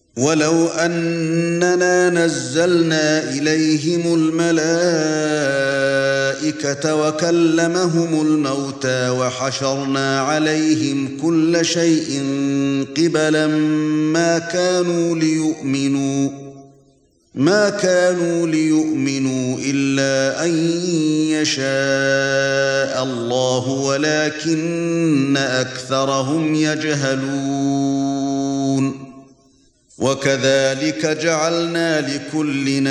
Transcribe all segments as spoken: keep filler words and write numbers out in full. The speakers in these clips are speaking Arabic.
وَلَوْ أَنَّنَا نَزَّلْنَا إِلَيْهِمُ الْمَلَائِكَةَ وَكَلَّمَهُمُ الْمَوْتَى وَحَشَرْنَا عَلَيْهِمْ كُلَّ شَيْءٍ قِبَلًا مَا كَانُوا لِيُؤْمِنُوا مَا كَانُوا لِيُؤْمِنُوا إِلَّا أَن يَشَاءَ اللَّهُ وَلَكِنَّ أَكْثَرَهُمْ يَجْهَلُونَ وَكَذَلِكَ جَعَلْنَا لِكُلِّ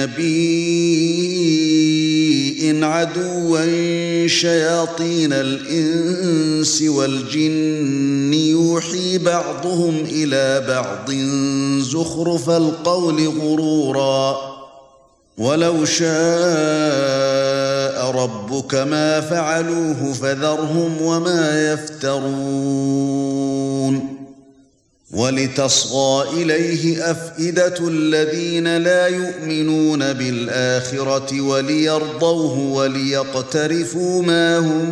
نَبِيٍّ عَدُوًّا شَيَاطِينَ الْإِنسِ وَالْجِنِّ يُوحِي بَعْضُهُمْ إِلَى بَعْضٍ زُخْرُفَ الْقَوْلِ غُرُورًا وَلَوْ شَاءَ رَبُّكَ مَا فَعَلُوهُ فَذَرْهُمْ وَمَا يَفْتَرُونَ وَلِتَصْغَى إِلَيْهِ أَفْئِدَةُ الَّذِينَ لَا يُؤْمِنُونَ بِالْآخِرَةِ وَلِيَرْضَوْهُ وَلِيَقْتَرِفُوا مَا هُمْ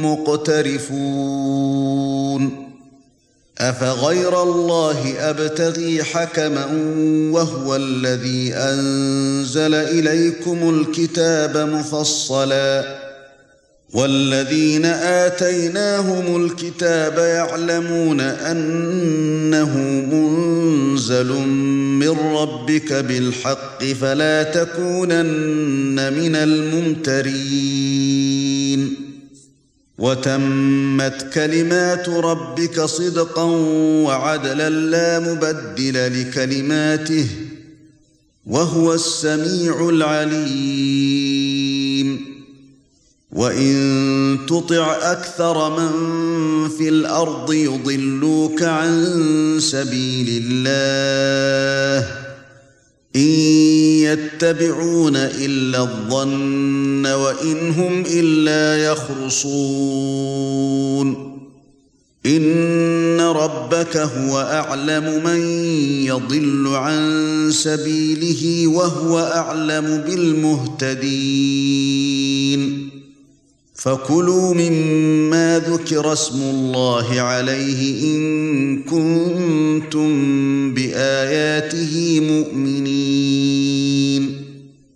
مُقْتَرِفُونَ أَفَغَيْرَ اللَّهِ أَبْتَغِي حَكَمًا وَهُوَ الَّذِي أَنزَلَ إِلَيْكُمُ الْكِتَابَ مُفَصَّلًا وَالَّذِينَ آتَيْنَاهُمُ الْكِتَابَ يَعْلَمُونَ أَنَّهُ مُنزَلٌ مِّن رَّبِّكَ بِالْحَقِّ فَلَا تَكُونَنَّ مِنَ الْمُمْتَرِينَ وَتَمَّتْ كَلِمَاتُ رَبِّكَ صِدْقًا وَعَدْلًا لَّا مُبَدِّلَ لِكَلِمَاتِهِ وَهُوَ السَّمِيعُ الْعَلِيمُ وَإِن تُطِعْ أَكْثَرَ مَن فِي الْأَرْضِ يُضِلُّوكَ عَن سَبِيلِ اللَّهِ إِن يَتَّبِعُونَ إِلَّا الظَّنَّ وَإِنْ هُمْ إِلَّا يَخْرُصُونَ إِنَّ رَبَّكَ هُوَ أَعْلَمُ مَن يَضِلُّ عَن سَبِيلِهِ وَهُوَ أَعْلَمُ بِالْمُهْتَدِينَ فَكُلُوا مِمَّا ذُكِرَ اسْمُ اللَّهِ عَلَيْهِ إِن كُنتُم بِآيَاتِهِ مُؤْمِنِينَ